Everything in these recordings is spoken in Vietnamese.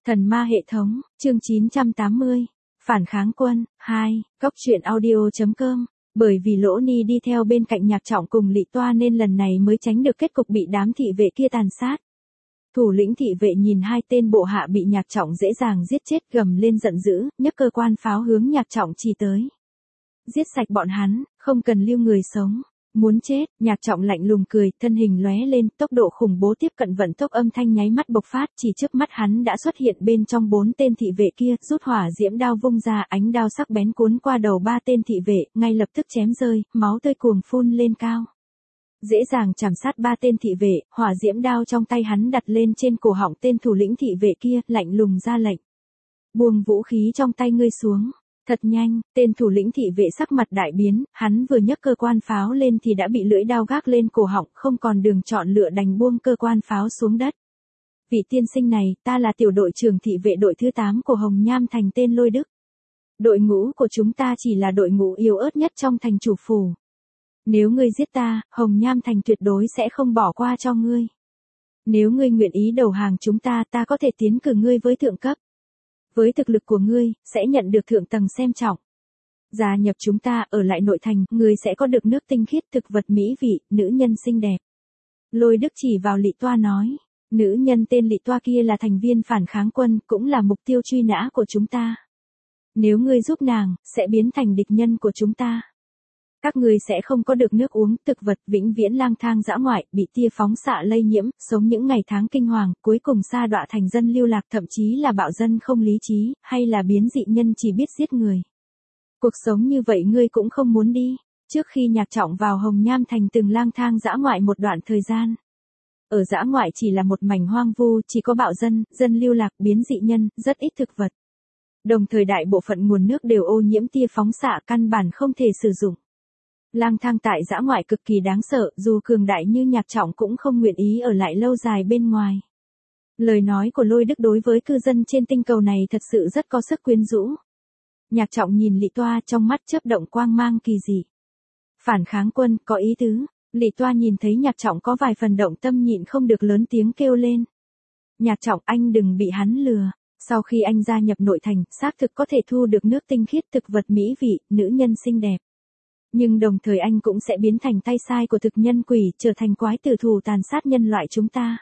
Thần ma hệ thống, chương 980. Phản kháng quân, 2, Cốc truyện audio.com. Bởi vì Lỗ Ni đi theo bên cạnh Nhạc Trọng cùng Lị Toa nên lần này mới tránh được kết cục bị đám thị vệ kia tàn sát. Thủ lĩnh thị vệ nhìn hai tên bộ hạ bị Nhạc Trọng dễ dàng giết chết gầm lên giận dữ, nhấc cơ quan pháo hướng Nhạc Trọng chỉ tới. Giết sạch bọn hắn, không cần lưu người sống. Muốn chết, Nhạc Trọng lạnh lùng cười, thân hình lóe lên, tốc độ khủng bố tiếp cận vận tốc âm thanh nháy mắt bộc phát, chỉ trước mắt hắn đã xuất hiện bên trong 4 tên thị vệ kia, rút hỏa diễm đao vung ra, ánh đao sắc bén cuốn qua đầu 3 tên thị vệ, ngay lập tức chém rơi, máu tươi cuồng phun lên cao. Dễ dàng chảm sát 3 tên thị vệ, hỏa diễm đao trong tay hắn đặt lên trên cổ họng tên thủ lĩnh thị vệ kia, lạnh lùng ra lệnh. Buông vũ khí trong tay ngươi xuống. Thật nhanh, tên thủ lĩnh thị vệ sắc mặt đại biến, hắn vừa nhấc cơ quan pháo lên thì đã bị lưỡi đao gác lên cổ họng, không còn đường chọn lựa đành buông cơ quan pháo xuống đất. Vị tiên sinh này, ta là tiểu đội trưởng thị vệ đội thứ 8 của Hồng Nham Thành tên Lôi Đức. Đội ngũ của chúng ta chỉ là đội ngũ yếu ớt nhất trong thành chủ phủ. Nếu ngươi giết ta, Hồng Nham Thành tuyệt đối sẽ không bỏ qua cho ngươi. Nếu ngươi nguyện ý đầu hàng chúng ta, ta có thể tiến cử ngươi với thượng cấp. Với thực lực của ngươi, sẽ nhận được thượng tầng xem trọng. Gia nhập chúng ta ở lại nội thành, ngươi sẽ có được nước tinh khiết, thực vật mỹ vị, nữ nhân xinh đẹp. Lôi Đức chỉ vào Lị Toa nói, nữ nhân tên Lị Toa kia là thành viên phản kháng quân, cũng là mục tiêu truy nã của chúng ta. Nếu ngươi giúp nàng, sẽ biến thành địch nhân của chúng ta. Các ngươi sẽ không có được nước uống, thực vật vĩnh viễn lang thang dã ngoại, bị tia phóng xạ lây nhiễm, sống những ngày tháng kinh hoàng, cuối cùng sa đọa thành dân lưu lạc, thậm chí là bạo dân không lý trí, hay là biến dị nhân chỉ biết giết người. Cuộc sống như vậy ngươi cũng không muốn đi. Trước khi Nhạc Trọng vào Hồng Nham Thành từng lang thang dã ngoại một đoạn thời gian. Ở dã ngoại chỉ là một mảnh hoang vu, chỉ có bạo dân, dân lưu lạc, biến dị nhân, rất ít thực vật. Đồng thời đại bộ phận nguồn nước đều ô nhiễm tia phóng xạ, căn bản không thể sử dụng. Lang thang tại dã ngoại cực kỳ đáng sợ, dù cường đại như Nhạc Trọng cũng không nguyện ý ở lại lâu dài bên ngoài. Lời nói của Lôi Đức đối với cư dân trên tinh cầu này thật sự rất có sức quyến rũ. Nhạc Trọng nhìn Lị Toa trong mắt chớp động quang mang kỳ dị. Phản kháng quân, có ý tứ. Lị Toa nhìn thấy Nhạc Trọng có vài phần động tâm nhịn không được lớn tiếng kêu lên. Nhạc Trọng, anh đừng bị hắn lừa. Sau khi anh gia nhập nội thành, xác thực có thể thu được nước tinh khiết, thực vật mỹ vị, nữ nhân xinh đẹp. Nhưng đồng thời anh cũng sẽ biến thành tay sai của thực nhân quỷ, trở thành quái tử thù tàn sát nhân loại chúng ta.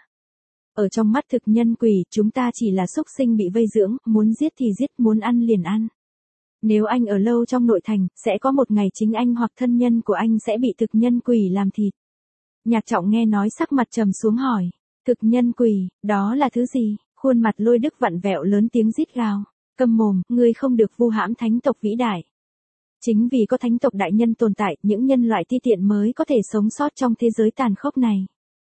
Ở trong mắt thực nhân quỷ, chúng ta chỉ là súc sinh bị vây dưỡng, muốn giết thì giết, muốn ăn liền ăn. Nếu anh ở lâu trong nội thành, sẽ có một ngày chính anh hoặc thân nhân của anh sẽ bị thực nhân quỷ làm thịt. Nhạc Trọng nghe nói sắc mặt trầm xuống hỏi, thực nhân quỷ, đó là thứ gì? Khuôn mặt Lôi Đức vặn vẹo lớn tiếng rít gào, câm mồm, ngươi không được vu hãm thánh tộc vĩ đại. Chính vì có thánh tộc đại nhân tồn tại, những nhân loại ti tiện mới có thể sống sót trong thế giới tàn khốc này.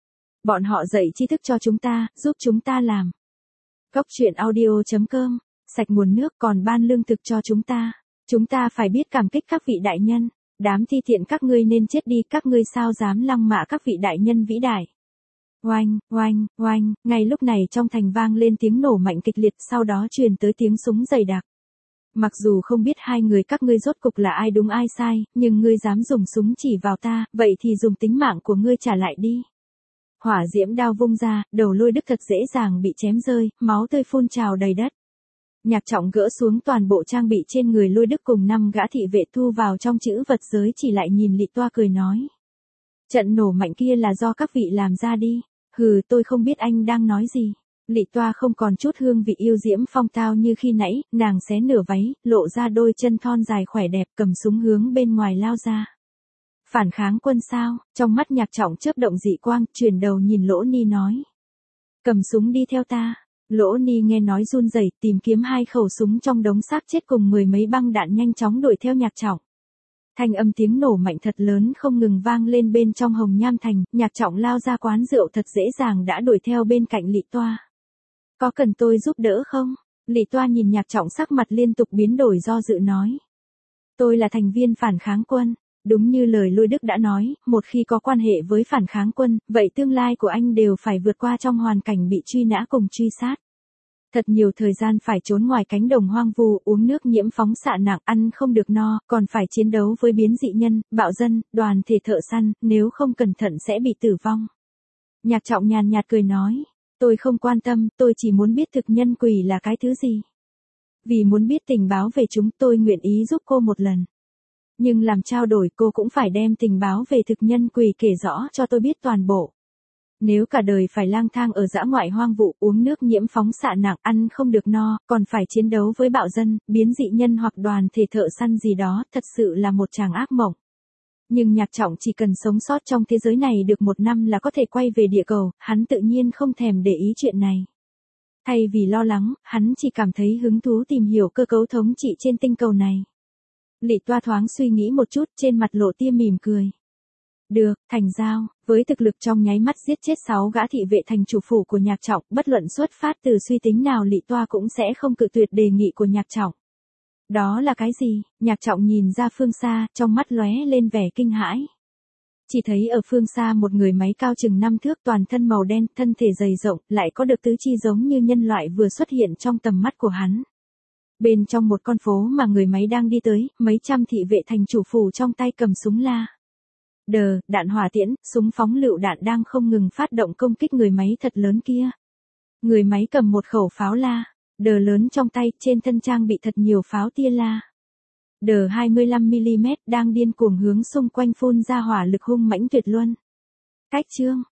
Bọn họ dạy tri thức cho chúng ta, giúp chúng ta làm. Cốc truyện audio.com, sạch nguồn nước còn ban lương thực cho chúng ta. Chúng ta phải biết cảm kích các vị đại nhân. Đám ti tiện các ngươi nên chết đi, các ngươi sao dám lăng mạ các vị đại nhân vĩ đại. Oanh, oanh, oanh, ngay lúc này trong thành vang lên tiếng nổ mạnh kịch liệt, sau đó truyền tới tiếng súng dày đặc. Mặc dù không biết hai người các ngươi rốt cục là ai đúng ai sai, nhưng ngươi dám dùng súng chỉ vào ta, vậy thì dùng tính mạng của ngươi trả lại đi. Hỏa diễm đao vung ra, đầu Lôi Đức thật dễ dàng bị chém rơi, máu tươi phun trào đầy đất. Nhạc Trọng gỡ xuống toàn bộ trang bị trên người Lôi Đức cùng 5 gã thị vệ thu vào trong chữ vật giới, chỉ lại nhìn Lị Toa cười nói. Trận nổ mạnh kia là do các vị làm ra đi. Hừ, tôi không biết anh đang nói gì. Lị Toa không còn chút hương vị yêu diễm phong tao như khi nãy, nàng xé nửa váy, lộ ra đôi chân thon dài khỏe đẹp, cầm súng hướng bên ngoài lao ra. Phản kháng quân sao? Trong mắt Nhạc Trọng chớp động dị quang, chuyển đầu nhìn Lỗ Ni nói. Cầm súng đi theo ta. Lỗ Ni nghe nói run rẩy, tìm kiếm 2 khẩu súng trong đống xác chết cùng 10 mấy băng đạn nhanh chóng đuổi theo Nhạc Trọng. Thanh âm tiếng nổ mạnh thật lớn không ngừng vang lên bên trong Hồng Nham Thành, Nhạc Trọng lao ra quán rượu thật dễ dàng đã đuổi theo bên cạnh Lị Toa. Có cần tôi giúp đỡ không? Lị Toa nhìn Nhạc Trọng sắc mặt liên tục biến đổi do dự nói. Tôi là thành viên phản kháng quân. Đúng như lời Lôi Đức đã nói, một khi có quan hệ với phản kháng quân, vậy tương lai của anh đều phải vượt qua trong hoàn cảnh bị truy nã cùng truy sát. Thật nhiều thời gian phải trốn ngoài cánh đồng hoang vu, uống nước nhiễm phóng xạ nặng, ăn không được no, còn phải chiến đấu với biến dị nhân, bạo dân, đoàn thể thợ săn, nếu không cẩn thận sẽ bị tử vong. Nhạc Trọng nhàn nhạt cười nói, Tôi không quan tâm, tôi chỉ muốn biết thực nhân quỷ là cái thứ gì. Vì muốn biết tình báo về chúng tôi nguyện ý giúp cô một lần. Nhưng làm trao đổi cô cũng phải đem tình báo về thực nhân quỷ kể rõ cho tôi biết toàn bộ. Nếu cả đời phải lang thang ở dã ngoại hoang vu, uống nước nhiễm phóng xạ nặng, ăn không được no, còn phải chiến đấu với bạo dân, biến dị nhân hoặc đoàn thể thợ săn gì đó, thật sự là một tràng ác mộng. Nhưng Nhạc Trọng chỉ cần sống sót trong thế giới này được 1 năm là có thể quay về địa cầu, hắn tự nhiên không thèm để ý chuyện này. Thay vì lo lắng, hắn chỉ cảm thấy hứng thú tìm hiểu cơ cấu thống trị trên tinh cầu này. Lị Toa thoáng suy nghĩ một chút, trên mặt lộ tia mỉm cười. Được, thành giao, với thực lực trong nháy mắt giết chết 6 gã thị vệ thành chủ phủ của Nhạc Trọng, bất luận xuất phát từ suy tính nào Lị Toa cũng sẽ không cự tuyệt đề nghị của Nhạc Trọng. Đó là cái gì? Nhạc Trọng nhìn ra phương xa, trong mắt lóe lên vẻ kinh hãi. Chỉ thấy ở phương xa một người máy cao chừng 5 thước toàn thân màu đen, thân thể dày rộng, lại có được tứ chi giống như nhân loại vừa xuất hiện trong tầm mắt của hắn. Bên trong một con phố mà người máy đang đi tới, mấy trăm thị vệ thành chủ phủ trong tay cầm súng la. Đạn hỏa tiễn, súng phóng lựu đạn đang không ngừng phát động công kích người máy thật lớn kia. Người máy cầm một khẩu pháo la, lớn trong tay, trên thân trang bị thật nhiều pháo tia la. 25mm đang điên cuồng hướng xung quanh phun ra hỏa lực hung mãnh tuyệt luân. Cách chương